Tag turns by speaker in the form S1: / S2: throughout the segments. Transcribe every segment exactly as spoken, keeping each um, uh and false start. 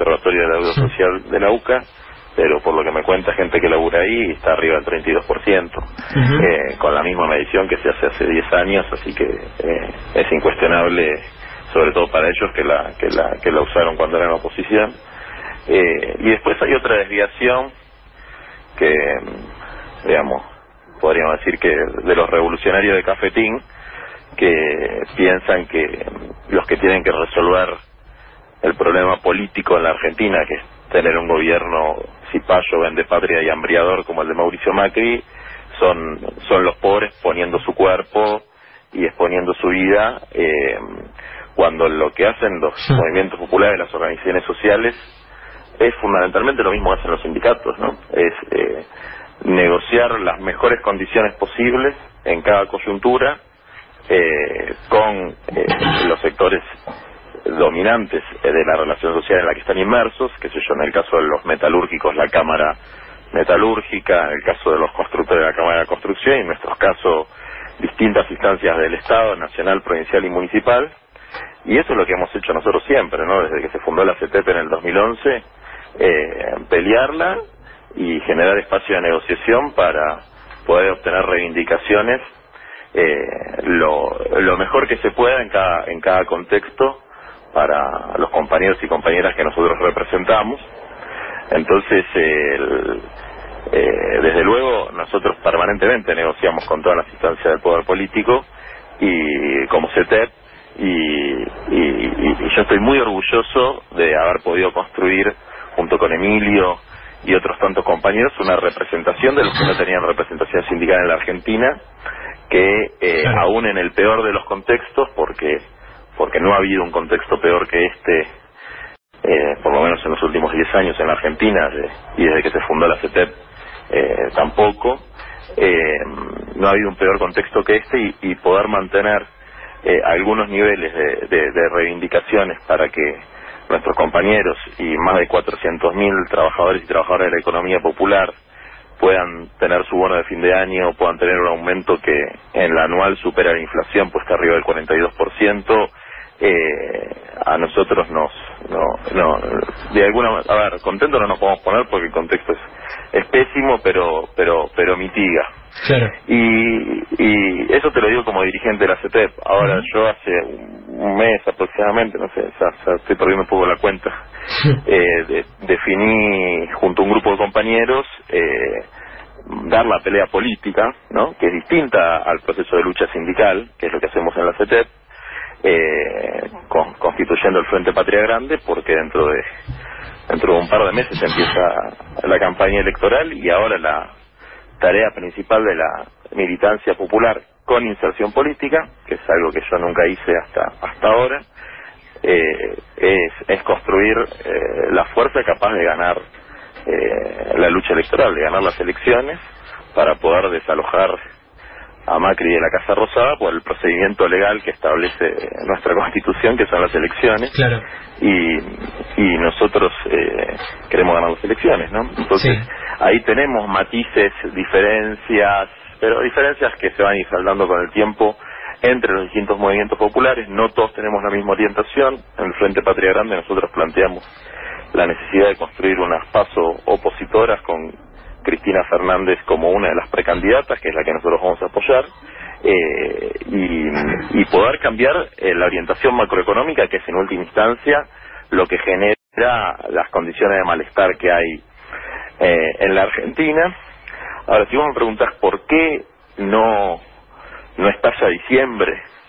S1: Observatorio de la Deuda Social de la U C A, pero por lo que me cuenta gente que labura ahí, está arriba del treinta y dos por ciento, uh-huh. eh, con la misma medición que se hace hace diez años, así que eh, es incuestionable, sobre todo para ellos que la que la que la usaron cuando eran oposición. Eh, y después hay otra desviación que, digamos, podríamos decir que de los revolucionarios de Cafetín, que piensan que los que tienen que resolver el problema político en la Argentina, que es tener un gobierno cipayo, vendepatria y hambriador como el de Mauricio Macri, son son los pobres poniendo su cuerpo y exponiendo su vida, eh, cuando lo que hacen los sí. movimientos populares, las organizaciones sociales, es fundamentalmente lo mismo que hacen los sindicatos, ¿no? Es eh, negociar las mejores condiciones posibles en cada coyuntura eh, con eh, los sectores dominantes de la relación social en la que están inmersos, que sé yo, en el caso de los metalúrgicos, la Cámara Metalúrgica, en el caso de los constructores de la Cámara de Construcción, y en nuestros casos distintas instancias del Estado, nacional, provincial y municipal. Y eso es lo que hemos hecho nosotros siempre, ¿no? Desde que se fundó la C E T E P en el dos mil once, eh, pelearla y generar espacio de negociación para poder obtener reivindicaciones eh, lo, lo mejor que se pueda en cada, en cada contexto para los compañeros y compañeras que nosotros representamos. Entonces, eh, el, eh, desde luego, nosotros permanentemente negociamos con todas las instancias del poder político y como C E T E P, y, y, y, y yo estoy muy orgulloso de haber podido construir, junto con Emilio y otros tantos compañeros, una representación de los que no tenían representación sindical en la Argentina, que eh, claro. aún en el peor de los contextos, porque porque no ha habido un contexto peor que este, eh, por lo menos en los últimos diez años en la Argentina, de, y desde que se fundó la C E T E P eh, tampoco, eh, no ha habido un peor contexto que este, y, y poder mantener eh, algunos niveles de, de, de reivindicaciones para que nuestros compañeros y más de cuatrocientos mil trabajadores y trabajadoras de la economía popular puedan tener su bono de fin de año, puedan tener un aumento que en la anual supera la inflación, pues está arriba del cuarenta y dos por ciento, eh, a nosotros nos, no, no, de alguna a ver, contentos no nos podemos poner porque el contexto es, es pésimo, pero, pero, pero mitiga.
S2: Claro.
S1: Y, y eso te lo digo como dirigente de la C E T E P. Ahora, uh-huh. yo hace un mes aproximadamente, no sé, ya, ya estoy perdiendo un poco la cuenta, eh, de, definí junto a un grupo de compañeros eh, dar la pelea política, ¿no? Que es distinta al proceso de lucha sindical, que es lo que hacemos en la C E T E P, eh, con, constituyendo el Frente Patria Grande, porque dentro de dentro de un par de meses empieza la campaña electoral, y ahora la tarea principal de la militancia popular con inserción política, que es algo que yo nunca hice hasta hasta ahora, eh, es, es construir eh, la fuerza capaz de ganar eh, la lucha electoral, de ganar las elecciones, para poder desalojar a Macri de la Casa Rosada por el procedimiento legal que establece nuestra Constitución, que son las elecciones.
S2: Claro.
S1: y y nosotros eh, queremos ganar las elecciones, ¿no? Entonces, sí. ahí tenemos matices, diferencias, pero diferencias que se van a ir saldando con el tiempo entre los distintos movimientos populares. No todos tenemos la misma orientación. En el Frente Patria Grande nosotros planteamos la necesidad de construir unas PASO opositoras con Cristina Fernández como una de las precandidatas, que es la que nosotros vamos a apoyar, eh, y, y poder cambiar eh, la orientación macroeconómica, que es en última instancia lo que genera las condiciones de malestar que hay eh, en la Argentina. Ahora, si vos me preguntás por qué no no estalla diciembre,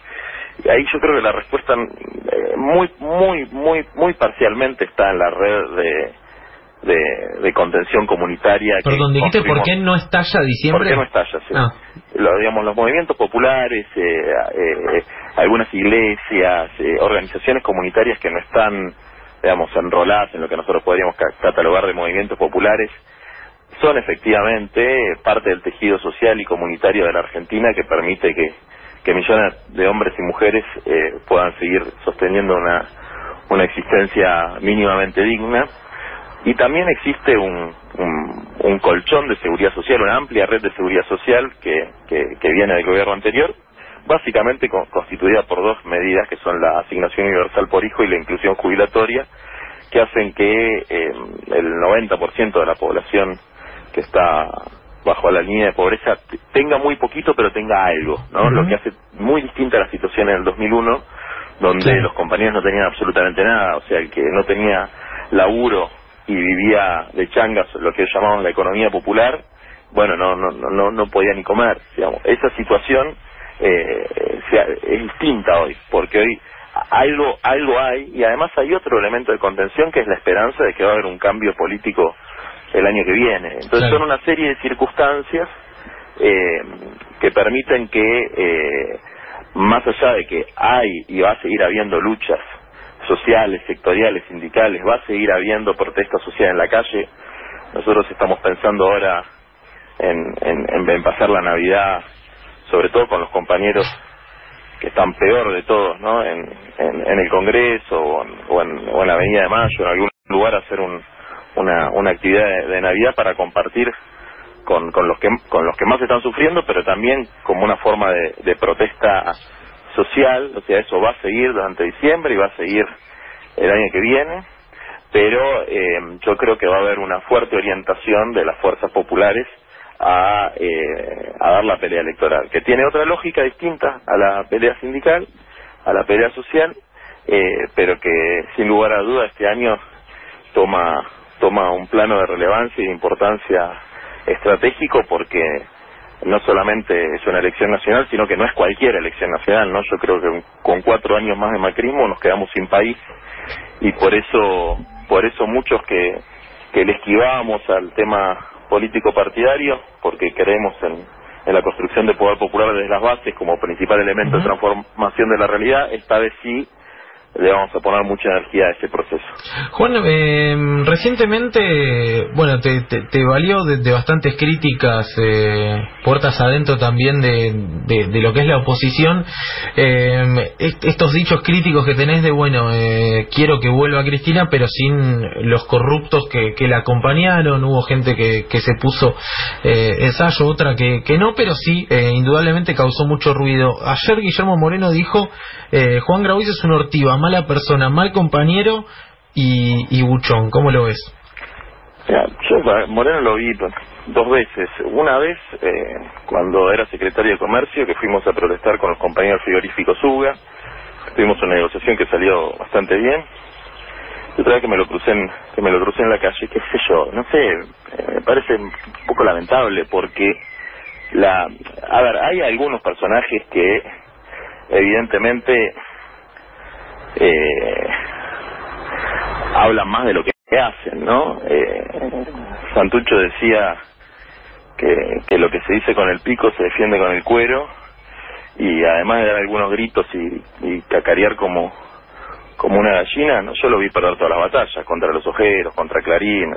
S1: ahí yo creo que la respuesta eh, muy muy muy muy parcialmente está en la red de de, de contención comunitaria.
S2: Perdón, dijiste por qué no estalla diciembre.
S1: ¿Por qué no estalla? Sí.
S2: Ah.
S1: Lo, digamos, los movimientos populares, eh, eh, algunas iglesias, eh, organizaciones comunitarias que no están, digamos, enroladas en lo que nosotros podríamos ca catalogar de movimientos populares, son efectivamente parte del tejido social y comunitario de la Argentina, que permite que, que millones de hombres y mujeres eh, puedan seguir sosteniendo una, una existencia mínimamente digna. Y también existe un, un, un colchón de seguridad social, una amplia red de seguridad social que, que, que viene del gobierno anterior, básicamente con, constituida por dos medidas, que son la asignación universal por hijo y la inclusión jubilatoria, que hacen que eh, el noventa por ciento de la población que está bajo la línea de pobreza tenga muy poquito, pero tenga algo, ¿no? Uh-huh. Lo que hace muy distinta la situación en el dos mil uno, donde sí. los compañeros no tenían absolutamente nada, o sea, el que no tenía laburo y vivía de changas, lo que llamamos la economía popular, bueno, no no no no podía ni comer, digamos. Esa situación eh, es distinta hoy, porque hoy algo algo hay, y además hay otro elemento de contención, que es la esperanza de que va a haber un cambio político el año que viene. Entonces claro. son una serie de circunstancias eh, que permiten que eh, más allá de que hay y va a seguir habiendo luchas sociales, sectoriales, sindicales, va a seguir habiendo protesta social en la calle. Nosotros estamos pensando ahora en, en, en pasar la Navidad, sobre todo con los compañeros que están peor de todos, ¿no? En, en, en el Congreso o en, o, en, o en la Avenida de Mayo, en algún lugar, hacer un, una, una actividad de, de Navidad para compartir con, con los que con los que más están sufriendo, pero también como una forma de, de protesta social. O sea, eso va a seguir durante diciembre y va a seguir el año que viene, pero eh, yo creo que va a haber una fuerte orientación de las fuerzas populares a, eh, a dar la pelea electoral, que tiene otra lógica distinta a la pelea sindical, a la pelea social, eh, pero que sin lugar a duda este año toma toma un plano de relevancia y de importancia estratégico, porque no solamente es una elección nacional, sino que no es cualquier elección nacional, ¿no? Yo creo que con cuatro años más de macrismo nos quedamos sin país, y por eso por eso muchos que, que le esquivábamos al tema político partidario, porque creemos en, en la construcción de poder popular desde las bases como principal elemento uh-huh. de transformación de la realidad, esta vez sí le vamos a poner mucha energía a ese proceso.
S2: Juan, eh, recientemente, bueno, te, te, te valió de, de bastantes críticas, eh, puertas adentro también de, de, de lo que es la oposición, eh, est- estos dichos críticos que tenés de, bueno, eh, quiero que vuelva Cristina, pero sin los corruptos que, que la acompañaron. Hubo gente que, que se puso eh, ensayo, otra que, que no, pero sí, eh, indudablemente causó mucho ruido. Ayer Guillermo Moreno dijo, eh, Juan Grabois es un ortiva, mala persona, mal compañero y, y buchón. ¿Cómo lo ves?
S1: Ya, yo Moreno lo vi dos veces. Una vez eh, cuando era secretario de Comercio, que fuimos a protestar con los compañeros frigoríficos UGA, tuvimos una negociación que salió bastante bien. Y otra vez que me lo crucé en, que me lo crucé en la calle, qué sé yo, no sé, eh, me parece un poco lamentable, porque la, a ver, hay algunos personajes que evidentemente eh, hablan más de lo que hacen, ¿no? Eh, Santucho decía que, que lo que se dice con el pico se defiende con el cuero, y además de dar algunos gritos y, y cacarear como como una gallina, ¿no? Yo lo vi perder todas las batallas, contra los ojeros, contra Clarín.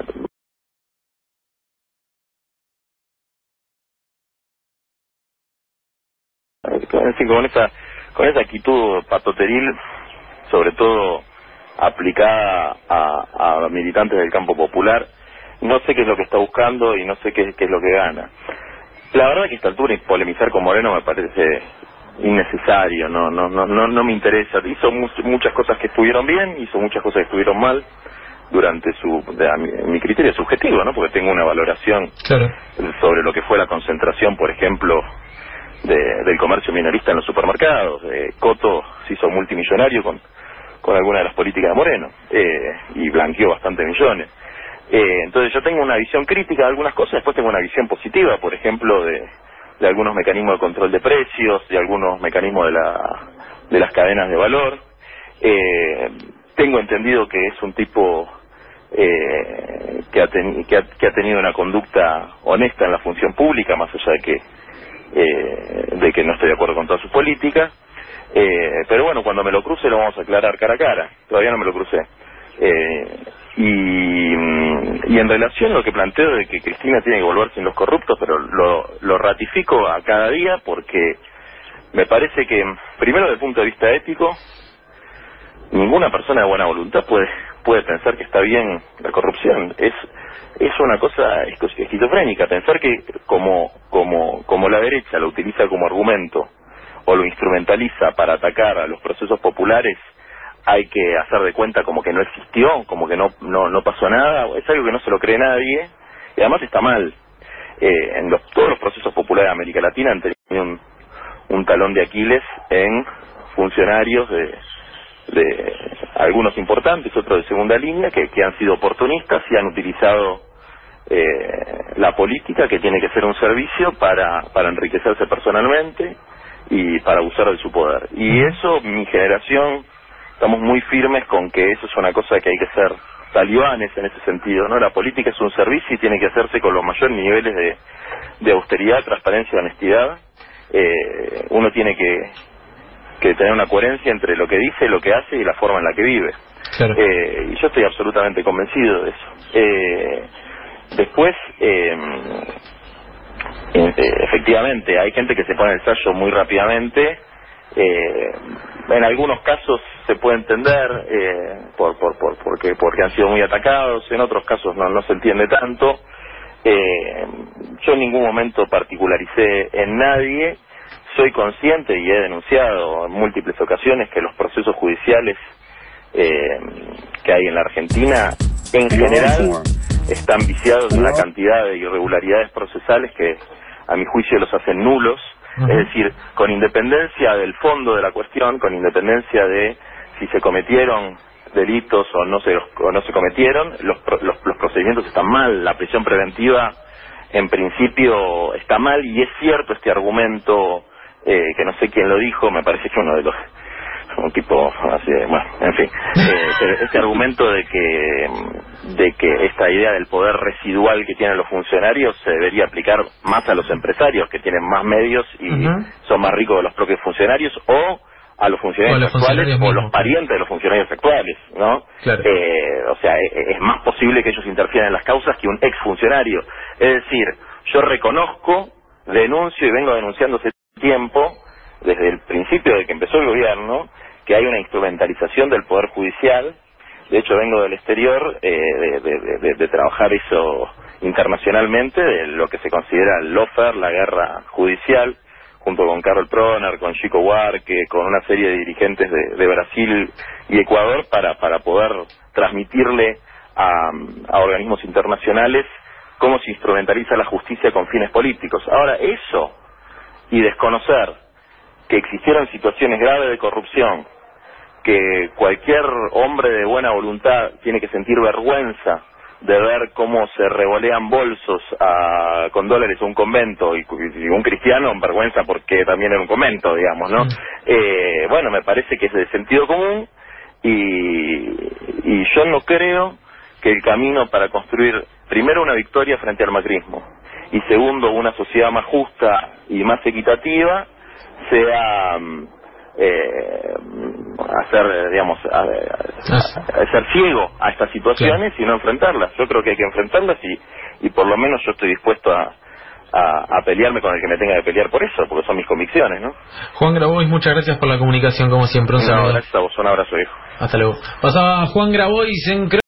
S1: Con esa, con esa actitud patoteril, sobre todo aplicada a, a militantes del campo popular, no sé qué es lo que está buscando y no sé qué, qué es lo que gana. La verdad que a esta altura polemizar con Moreno me parece innecesario, no no no no no me interesa. Hizo mu muchas cosas que estuvieron bien, hizo muchas cosas que estuvieron mal durante su, de, a mi, mi criterio subjetivo, ¿no? Porque tengo una valoración claro. sobre lo que fue la concentración, por ejemplo, de, del comercio minorista en los supermercados. Eh, Coto se hizo multimillonario con con alguna de las políticas de Moreno, eh, y blanqueó bastante millones. Eh, entonces yo tengo una visión crítica de algunas cosas, después tengo una visión positiva, por ejemplo, de, de algunos mecanismos de control de precios, de algunos mecanismos de, la, de las cadenas de valor. Eh, tengo entendido que es un tipo eh, que, ha ten, que, ha, que ha tenido una conducta honesta en la función pública, más allá de que, eh, de que no estoy de acuerdo con todas sus políticas. Eh, pero bueno, cuando me lo cruce lo vamos a aclarar cara a cara. Todavía no me lo crucé. Eh, y, y en relación a lo que planteo de que Cristina tiene que volver sin los corruptos, pero lo, lo ratifico a cada día, porque me parece que, primero, desde el punto de vista ético, ninguna persona de buena voluntad puede puede pensar que está bien la corrupción. Es es una cosa esquizofrénica pensar que como como como la derecha lo utiliza como argumento o lo instrumentaliza para atacar a los procesos populares, hay que hacer de cuenta como que no existió, como que no no no pasó nada. Es algo que no se lo cree nadie y además está mal. Eh, en los, todos los procesos populares de América Latina han tenido un, un talón de Aquiles en funcionarios de, de algunos importantes, otros de segunda línea, que, que han sido oportunistas y han utilizado eh, la política, que tiene que ser un servicio para, para enriquecerse personalmente y para abusar de su poder. Y eso, mi generación, estamos muy firmes con que eso es una cosa que hay que ser talibanes en ese sentido, ¿no? La política es un servicio y tiene que hacerse con los mayores niveles de, de austeridad, transparencia y honestidad. Eh, uno tiene que, que tener una coherencia entre lo que dice, lo que hace y la forma en la que vive. Claro. Eh, y yo estoy absolutamente convencido de eso. Eh, después, eh, eh, efectivamente, hay gente que se pone el sallo muy rápidamente. Eh, en algunos casos se puede entender eh, por, por, por, porque, porque han sido muy atacados, en otros casos no, no se entiende tanto. Eh, yo en ningún momento particularicé en nadie. Soy consciente y he denunciado en múltiples ocasiones que los procesos judiciales eh, que hay en la Argentina en general están viciados de una cantidad de irregularidades procesales que a mi juicio los hacen nulos. Es decir, con independencia del fondo de la cuestión, con independencia de si se cometieron delitos o no se o no se cometieron, los, los, los procedimientos están mal, la prisión preventiva en principio está mal, y es cierto este argumento, eh, que no sé quién lo dijo, me parece que uno de los, un tipo así de, bueno, en fin, eh, este argumento de que de que esta idea del poder residual que tienen los funcionarios se debería aplicar más a los empresarios que tienen más medios y uh-huh. son más ricos que los propios funcionarios, o a los funcionarios, o los actuales funcionarios o mismos, los parientes de los funcionarios actuales, ¿no? Claro. Eh, o sea, es, es más posible que ellos interfieran en las causas que un exfuncionario. Es decir, yo reconozco, denuncio y vengo denunciando hace tiempo, desde el principio de que empezó el gobierno, que hay una instrumentalización del Poder Judicial. De hecho, vengo del exterior eh, de, de, de, de trabajar eso internacionalmente, de lo que se considera el lawfare, la guerra judicial, junto con Carol Proner, con Chico Huarque, con una serie de dirigentes de, de Brasil y Ecuador, para, para poder transmitirle a, a organismos internacionales cómo se instrumentaliza la justicia con fines políticos. Ahora, eso y desconocer que existieron situaciones graves de corrupción, que cualquier hombre de buena voluntad tiene que sentir vergüenza de ver cómo se revolean bolsos a, con dólares a un convento, y, y un cristiano en vergüenza porque también era un convento, digamos, ¿no? Mm. Eh, bueno, me parece que es de sentido común, y, y yo no creo que el camino para construir, primero, una victoria frente al macrismo, y segundo, una sociedad más justa y más equitativa, sea eh, hacer, digamos, a, a, a ser ciego a estas situaciones, sí, y no enfrentarlas. Yo creo que hay que enfrentarlas, y, y por lo menos yo estoy dispuesto a, a, a pelearme con el que me tenga que pelear por eso, porque son mis convicciones, ¿no?
S2: Juan Grabois, muchas gracias por la comunicación, como siempre. Un
S1: no, gracias a vos, un abrazo, hijo.
S2: Hasta luego. Pasaba Juan Grabois en